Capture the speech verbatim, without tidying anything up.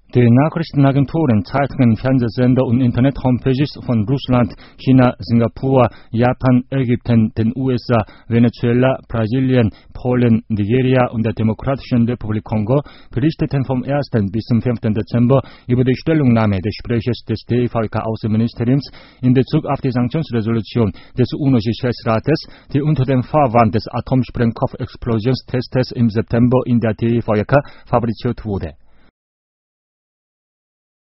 Die Nachrichtenagenturen, Zeitungen, Fernsehsender und Internet-Homepages von Russland, China, Singapur, Japan, Ägypten, den U S A, Venezuela, Brasilien, Polen, Nigeria und der Demokratischen Republik Kongo berichteten vom ersten bis zum fünften Dezember über die Stellungnahme des Sprechers des D E V K-Außenministeriums in Bezug auf die Sanktionsresolution des UNO-Sicherheitsrates, die unter dem Vorwand des Atomsprengkopfexplosionstestes im September in der D E V K fabriziert wurde.